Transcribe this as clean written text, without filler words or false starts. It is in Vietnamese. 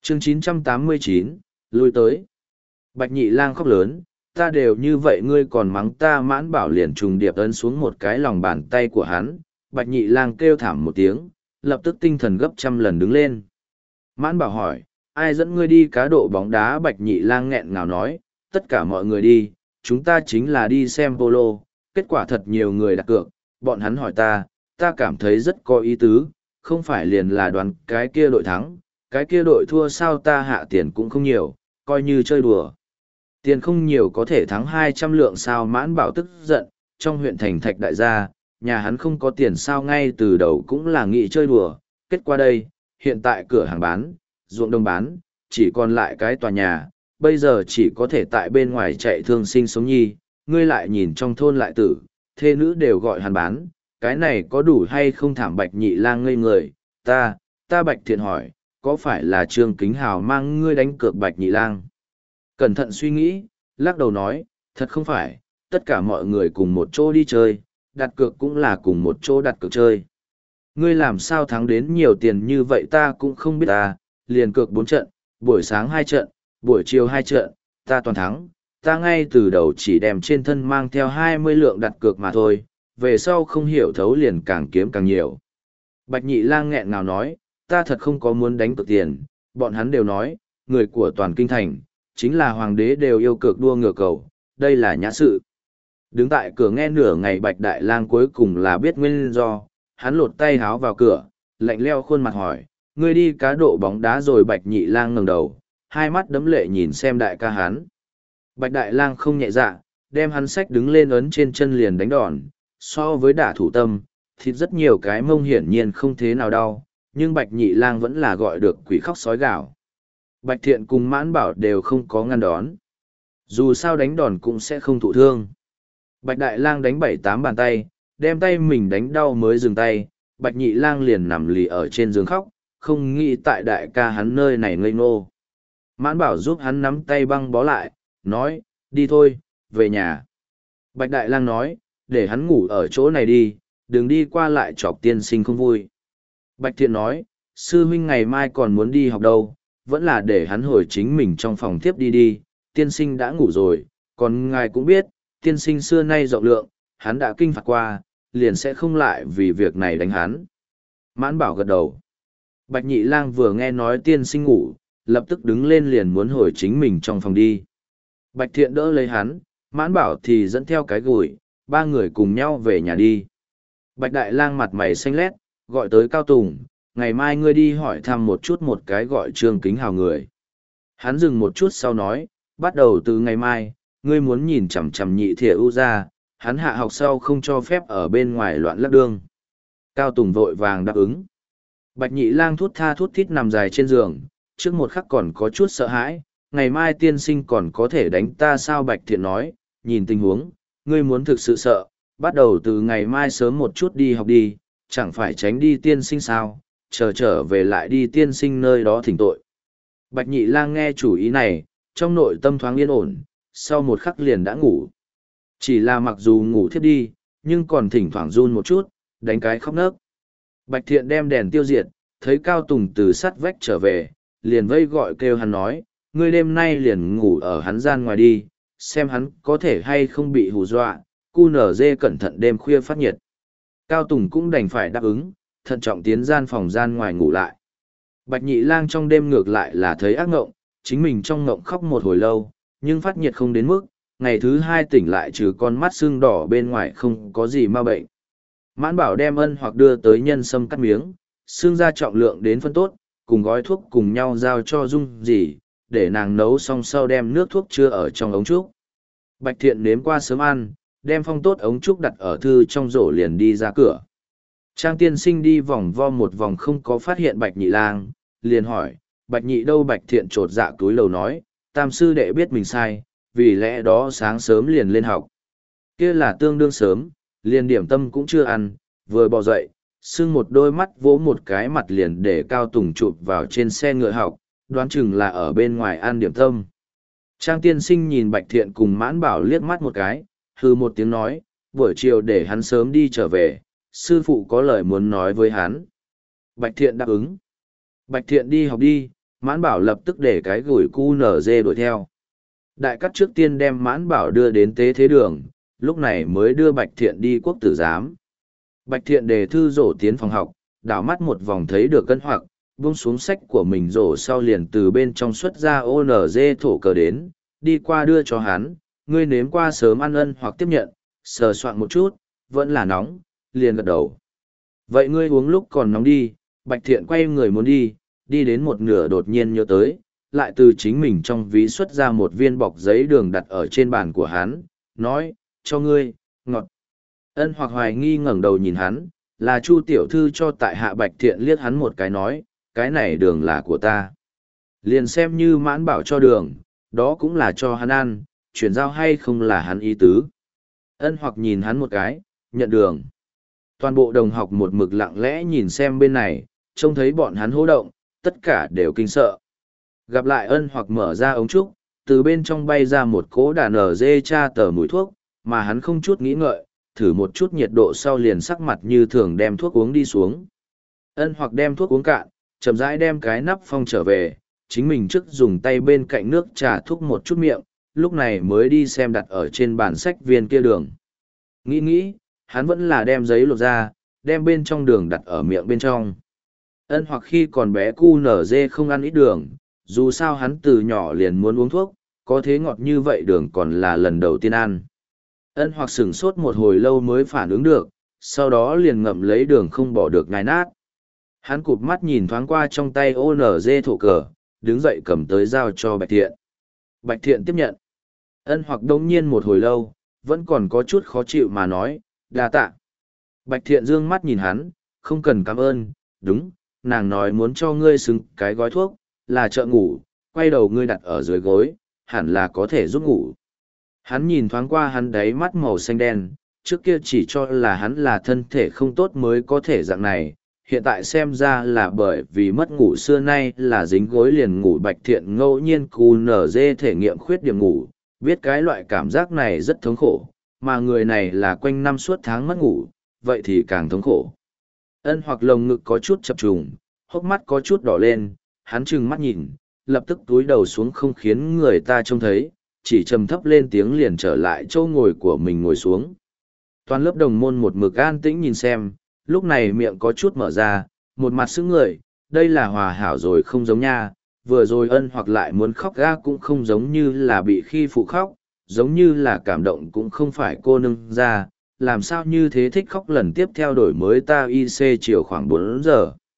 Chương 989, lui tới. Bạch Nhị Lang khóc lớn, ta đều như vậy ngươi còn mắng ta. Mãn Bảo liền trùng điệp ấn xuống một cái lòng bàn tay của hắn. Bạch Nhị Lang kêu thảm một tiếng, lập tức tinh thần gấp 100 lần đứng lên. Mãn Bảo hỏi, ai dẫn ngươi đi cá độ bóng đá? Bạch Nhị Lang nghẹn ngào nói, tất cả mọi người đi, chúng ta chính là đi xem polo. Kết quả thật nhiều người đặt cược, bọn hắn hỏi ta cảm thấy rất có ý tứ, không phải liền là đoán cái kia đội thắng, cái kia đội thua sao? Ta hạ tiền cũng không nhiều, coi như chơi đùa. Tiền không nhiều có thể thắng 200 lượng sao? Mãn Bảo tức giận, trong huyện thành Thạch đại gia, nhà hắn không có tiền sao? Ngay từ đầu cũng là nghĩ chơi đùa, kết quả đây, hiện tại cửa hàng bán, ruộng đồng bán, chỉ còn lại cái tòa nhà, bây giờ chỉ có thể tại bên ngoài chạy thương sinh sống nhi. Ngươi lại nhìn trong thôn lại tử, thê nữ đều gọi hắn bán, cái này có đủ hay không? Thảm. Bạch Nhị Lang ngây người, ta Bạch Thiện hỏi, có phải là Trương Kính Hào mang ngươi đánh cược? Bạch Nhị Lang cẩn thận suy nghĩ, lắc đầu nói, thật không phải, tất cả mọi người cùng một chỗ đi chơi, đặt cược cũng là cùng một chỗ đặt cược chơi. Ngươi làm sao thắng đến nhiều tiền như vậy? Ta cũng không biết. Ta liền cược 4 trận, buổi sáng 2 trận, buổi chiều 2 trận, ta toàn thắng. Ta ngay từ đầu chỉ đem trên thân mang theo 20 lượng đặt cược mà thôi, về sau không hiểu thấu liền càng kiếm càng nhiều. Bạch Nhị Lang nghẹn ngào nói, ta thật không có muốn đánh cược tiền, bọn hắn đều nói, người của toàn kinh thành, chính là hoàng đế đều yêu cược đua ngựa cầu, đây là nhã sự. Đứng tại cửa nghe nửa ngày Bạch Đại Lang cuối cùng là biết nguyên do, hắn lột tay háo vào cửa, lạnh leo khuôn mặt hỏi, ngươi đi cá độ bóng đá rồi? Bạch Nhị Lang ngẩng đầu, hai mắt đẫm lệ nhìn xem đại ca hắn. Bạch Đại Lang không nhẹ dạ, đem hắn xách đứng lên ấn trên chân liền đánh đòn, so với đả thủ tâm, thịt rất nhiều cái mông hiển nhiên không thế nào đau, nhưng Bạch Nhị Lang vẫn là gọi được quỷ khóc sói gào. Bạch Thiện cùng Mãn Bảo đều không có ngăn đón. Dù sao đánh đòn cũng sẽ không thụ thương. Bạch Đại Lang đánh 7-8 bàn tay, đem tay mình đánh đau mới dừng tay. Bạch Nhị Lang liền nằm lì ở trên giường khóc, không nghĩ tại đại ca hắn nơi này ngây ngô. Mãn Bảo giúp hắn nắm tay băng bó lại, nói, đi thôi, về nhà. Bạch Đại Lang nói, để hắn ngủ ở chỗ này đi, đừng đi qua lại chọc tiên sinh không vui. Bạch Thiện nói, sư huynh ngày mai còn muốn đi học đâu, vẫn là để hắn hồi chính mình trong phòng tiếp đi, tiên sinh đã ngủ rồi, còn ngài cũng biết, tiên sinh xưa nay rộng lượng, hắn đã kinh phạt qua, liền sẽ không lại vì việc này đánh hắn. Mãn Bảo gật đầu. Bạch Nhị Lang vừa nghe nói tiên sinh ngủ, lập tức đứng lên liền muốn hồi chính mình trong phòng đi. Bạch Thiện đỡ lấy hắn, Mãn Bảo thì dẫn theo cái gùi, ba người cùng nhau về nhà đi. Bạch Đại Lang mặt mày xanh lét, gọi tới Cao Tùng, ngày mai ngươi đi hỏi thăm một chút một cái gọi Trương Kính Hào người. Hắn dừng một chút sau nói, bắt đầu từ ngày mai, ngươi muốn nhìn chằm chằm Nhị Thiệu U ra, hắn hạ học sau không cho phép ở bên ngoài loạn lắc đương. Cao Tùng vội vàng đáp ứng. Bạch Nhị Lang thút tha thút thít nằm dài trên giường, trước một khắc còn có chút sợ hãi, ngày mai tiên sinh còn có thể đánh ta sao? Bạch Thiện nói, nhìn tình huống, ngươi muốn thực sự sợ, bắt đầu từ ngày mai sớm một chút đi học đi, chẳng phải tránh đi tiên sinh sao, trở về lại đi tiên sinh nơi đó thỉnh tội. Bạch Nhị Lang nghe chủ ý này, trong nội tâm thoáng yên ổn, sau một khắc liền đã ngủ. Chỉ là mặc dù ngủ thiếp đi, nhưng còn thỉnh thoảng run một chút, đánh cái khóc nấc. Bạch Thiện đem đèn tiêu diệt, thấy Cao Tùng từ sắt vách trở về, liền vây gọi kêu hắn nói, ngươi đêm nay liền ngủ ở hắn gian ngoài đi, xem hắn có thể hay không bị hù dọa, cu nở dê cẩn thận đêm khuya phát nhiệt. Cao Tùng cũng đành phải đáp ứng, thận trọng tiến gian phòng gian ngoài ngủ lại. Bạch Nhị Lang trong đêm ngược lại là thấy ác ngộng, chính mình trong ngộng khóc một hồi lâu, nhưng phát nhiệt không đến mức, ngày thứ 2 tỉnh lại trừ con mắt sưng đỏ bên ngoài không có gì ma bệnh. Mãn Bảo đem ân hoặc đưa tới nhân sâm cắt miếng, xương ra trọng lượng đến phân tốt, cùng gói thuốc cùng nhau giao cho Dung Dì, để nàng nấu xong sau đem nước thuốc chứa ở trong ống trúc. Bạch Thiện nếm qua sớm ăn, đem phong tốt ống trúc đặt ở thư trong rổ liền đi ra cửa. Trang tiên sinh đi vòng vo một vòng không có phát hiện Bạch Nhị Lang, liền hỏi, Bạch Nhị đâu? Bạch Thiện trột dạ túi lầu nói, tam sư đệ biết mình sai, vì lẽ đó sáng sớm liền lên học. Kia là tương đương sớm, liền điểm tâm cũng chưa ăn, vừa bò dậy, sưng một đôi mắt vỗ một cái mặt liền để Cao Tùng chụp vào trên xe ngựa học, đoán chừng là ở bên ngoài ăn điểm tâm. Trang tiên sinh nhìn Bạch Thiện cùng Mãn Bảo liếc mắt một cái, hừ một tiếng nói, buổi chiều để hắn sớm đi trở về, sư phụ có lời muốn nói với hắn. Bạch Thiện đáp ứng. Bạch Thiện đi học đi, Mãn Bảo lập tức để cái gùi QNZ đuổi theo. Đại cắt trước tiên đem Mãn Bảo đưa đến tế thế đường, lúc này mới đưa Bạch Thiện đi quốc tử giám. Bạch Thiện đề thư rổ tiến phòng học, đảo mắt một vòng thấy được Ân Hoặc, buông xuống sách của mình rổ sau liền từ bên trong xuất ra ONG thổ cờ đến, đi qua đưa cho hắn, ngươi nếm qua sớm ăn. Ân Hoặc tiếp nhận, sờ soạn một chút, vẫn là nóng, liền gật đầu. Vậy ngươi uống lúc còn nóng đi. Bạch Thiện quay người muốn đi, đi đến một nửa đột nhiên nhớ tới, lại từ chính mình trong ví xuất ra một viên bọc giấy đường đặt ở trên bàn của hắn, nói, cho ngươi, ngọt. Ân Hoặc hoài nghi ngẩng đầu nhìn hắn, là Chu tiểu thư cho tại hạ. Bạch Thiện liếc hắn một cái nói, cái này đường là của ta. Liền xem như Mãn Bảo cho đường, đó cũng là cho hắn ăn, chuyển giao hay không là hắn ý tứ. Ân Hoặc nhìn hắn một cái, nhận đường. Toàn bộ đồng học một mực lặng lẽ nhìn xem bên này, trông thấy bọn hắn hô động, tất cả đều kinh sợ. Gặp lại Ân Hoặc mở ra ống trúc, từ bên trong bay ra một cỗ đàn ở dê cha tờ mùi thuốc, mà hắn không chút nghĩ ngợi, thử một chút nhiệt độ sau liền sắc mặt như thường đem thuốc uống đi xuống. Ân Hoặc đem thuốc uống cạn, chậm rãi đem cái nắp phong trở về, chính mình trước dùng tay bên cạnh nước trà thuốc một chút miệng, lúc này mới đi xem đặt ở trên bàn sách viên kia đường. Nghĩ, hắn vẫn là đem giấy lột ra, đem bên trong đường đặt ở miệng bên trong. Ân Hoặc khi còn bé QNZ không ăn ít đường, dù sao hắn từ nhỏ liền muốn uống thuốc, có thế ngọt như vậy đường còn là lần đầu tiên ăn. Ân Hoặc sửng sốt một hồi lâu mới phản ứng được, sau đó liền ngậm lấy đường không bỏ được nhai nát. Hắn cụp mắt nhìn thoáng qua trong tay ONG thổ cờ, đứng dậy cầm tới giao cho Bạch Thiện. Bạch Thiện tiếp nhận. Ân Hoặc đông nhiên một hồi lâu, vẫn còn có chút khó chịu mà nói, đa tạ. Bạch Thiện dương mắt nhìn hắn, không cần cảm ơn, đúng, nàng nói muốn cho ngươi xứng cái gói thuốc, là trợ ngủ, quay đầu ngươi đặt ở dưới gối, hẳn là có thể giúp ngủ. Hắn nhìn thoáng qua hắn đáy mắt màu xanh đen, trước kia chỉ cho là hắn là thân thể không tốt mới có thể dạng này, hiện tại xem ra là bởi vì mất ngủ xưa nay là dính gối liền ngủ. Bạch Thiện ngẫu nhiên QNZ thể nghiệm khuyết điểm ngủ, biết cái loại cảm giác này rất thống khổ, mà người này là quanh năm suốt tháng mất ngủ, vậy thì càng thống khổ. Ân Hoặc lồng ngực có chút chập trùng, hốc mắt có chút đỏ lên, hắn trừng mắt nhìn, lập tức túi đầu xuống không khiến người ta trông thấy, chỉ trầm thấp lên tiếng liền trở lại chỗ ngồi của mình ngồi xuống. Toàn lớp đồng môn một mực an tĩnh nhìn xem, lúc này miệng có chút mở ra, một mặt sững người, đây là hòa hảo rồi không giống nha, vừa rồi Ân Hoặc lại muốn khóc ga cũng không giống như là bị khi phụ khóc, giống như là cảm động cũng không phải cô nương ra, làm sao như thế thích khóc. Lần tiếp theo đổi mới ta IC chiều khoảng 4 giờ.